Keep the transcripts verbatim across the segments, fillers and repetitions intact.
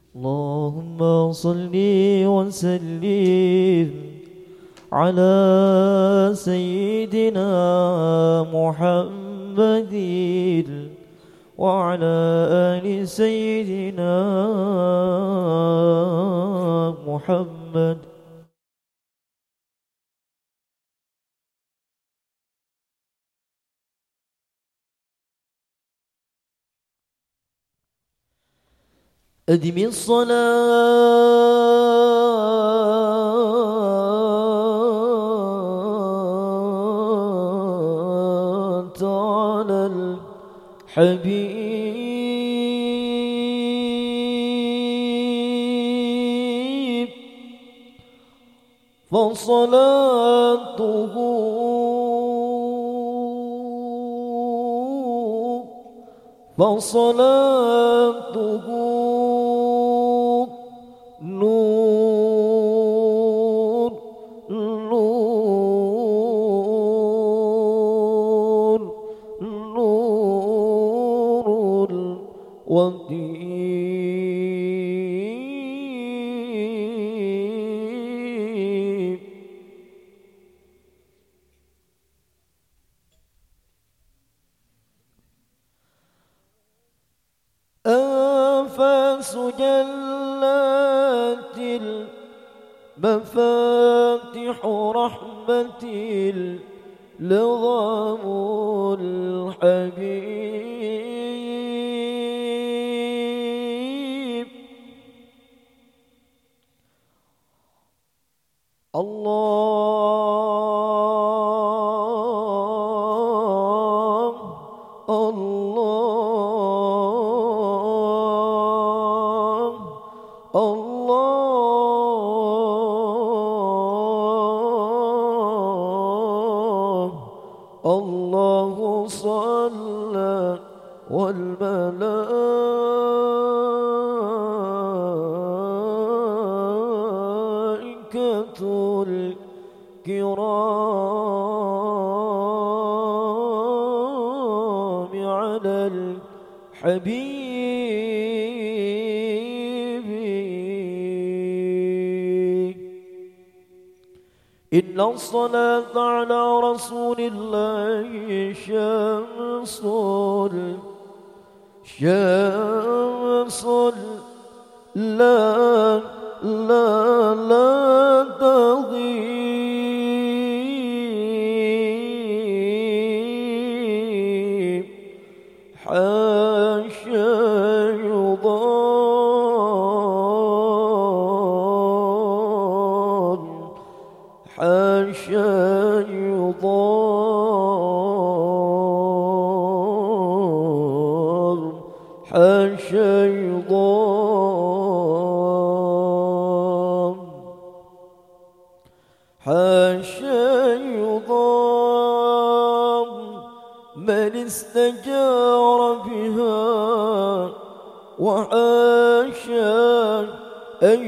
اللهم صل وسلم على سيدنا محمد وعلى آل سيدنا محمد. أدم الصلاة على الحبيب فصلاته فصلاته نور نور نور والدين. أنفاس جلات المفاتح رحمة لظام الحبيب. الله الله الله الله صلى والملائكة الكرام على الحبيب. إن الصلاة على رسول الله شمس شمس لا لا لا تغيب حاشا يضام حاشا يضام حاشا يضام حاشا يضام من استجار بها وحاشا أن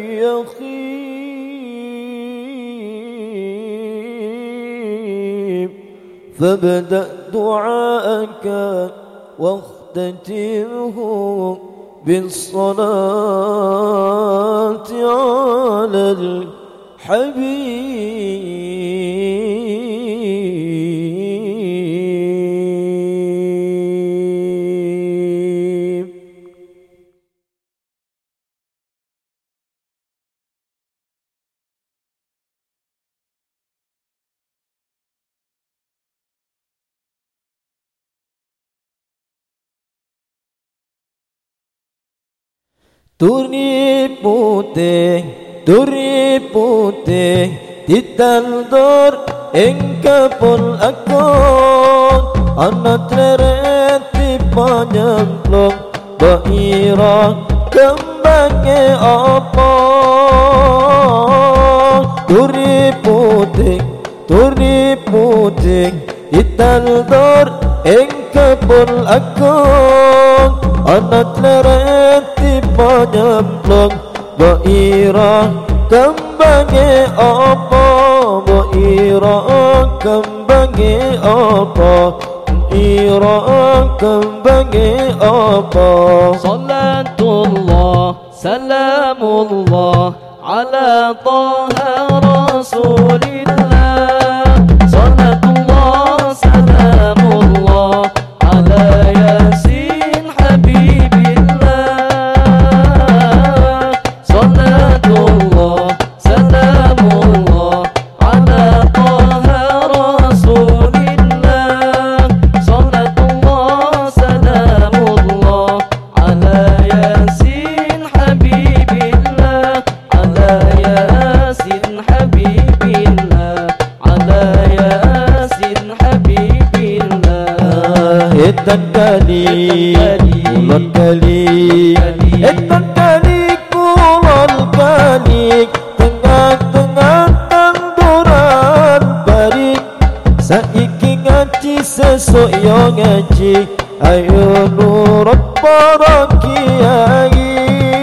يخيب. فابدأ دعاءك واختتمه بالصلاة على الحبيب. Turni putih, turni putih, ditandur engkapun akon, anak tereti panyemplung, baira kembangnya apa? Turni putih, turni putih, ditandur engkapun akon, anak tereti panyemplung, baira kembangnya apa? Baira kembangnya apa? Baira kembangnya apa? Salatullah salamullah ala Taha Rasulillah. Salatullah salamullah ala Yasin Habibillah. Salatullah salamullah ala Taha Rasulillah. Salatullah salamullah ala Yasin Habibillah. Ala Yasin Habibillah. Ala Yasin Habibillah. Etan kali kulon kali, etan kali kulon kali, tengah-tengah tanduran barik. Saiki ngaji sesuk yo ngaji, ayo nurut para kiai.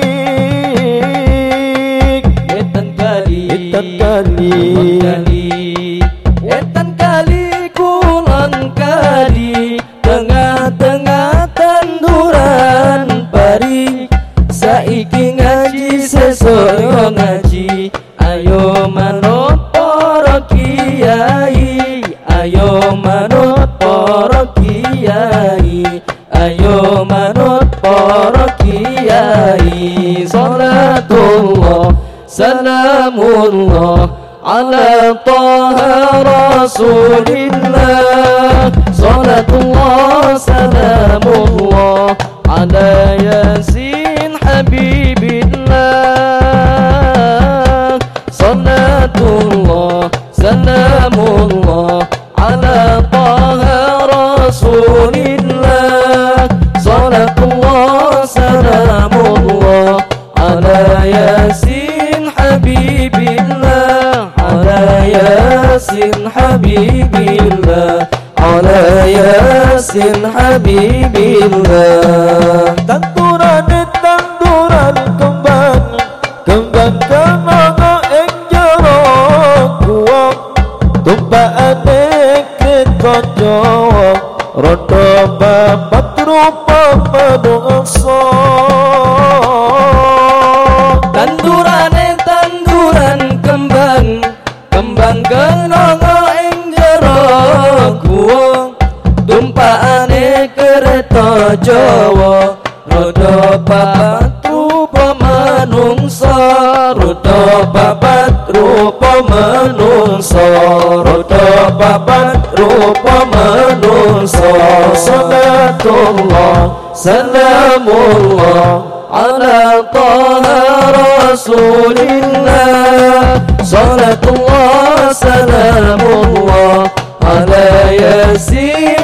Etan kali, etan kali, etan kali kulon kali, tengah-tengah tanduran pari. Saiki ngaji sesuk yo ngaji, ayo manut para kiai. Ayo manut para kiai. Ayo manut para kiai. Salatullah salamullah ala Taha Rasulillah. Salatullah salamullah ala Yasin Habibillah. Salatullah salamullah ala Taha Rasulillah. Salatullah salamullah ala Yasin Habibillah. Ala Yasin Habibillah. Ala Yasin Habibillah. Tanduran tanduran kembang, kembang kenanga ing jero kuwak. Tumpaane kereta Jawa, rodo babat rupa menungso. Tandurane tanduran kembang, kembang kenanga ing jero kuwak. Tumpaane kereta Jawa, rodo babat rupa menungso. Rodo babat rupa menungso. Rodo babat rupa menungso. Salatullah salamullah ala Taha Rasulillah. Salatullah salamullah ala Yasin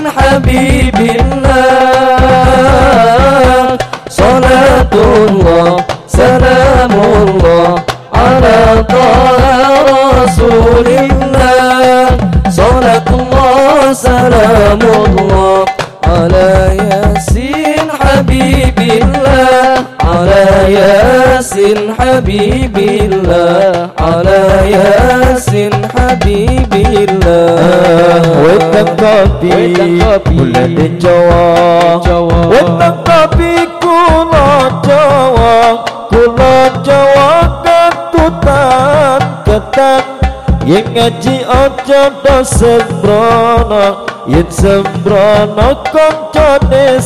Habibillah. Salatullah salamullah ala Taha Rasulillah. Salatullah salamullah ala Yasin Habibillah. Ala Yasin Habibillah. Ala Yasin Habibillah. Wetan kopi bulan di Jawa, wetan kopi kulon Jawa. Kulon Jawa ketutan ketan, yang ngaji ojo do sembrono. Yen sembrono koncone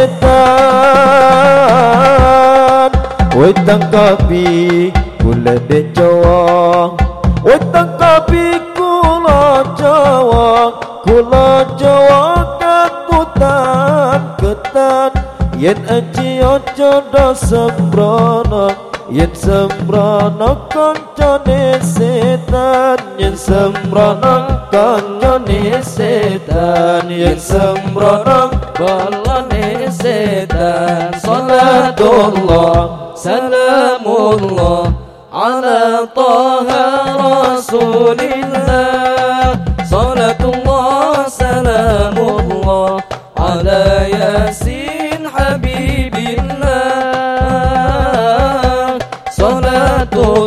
setan. Wetan kopi bulan di Jawa, wetan kopi kulon Jawa. Kulon Jawa ketutan ketan, yen aji ojo do sembrono. Yen sembrono koncone setan. Yen sembrono koncone setan. Yen sembrono kolone setan. Salatullah salamullah ala Taha Rasulillah. Salatullah salamullah ala Yasin Habibillah. Salatullah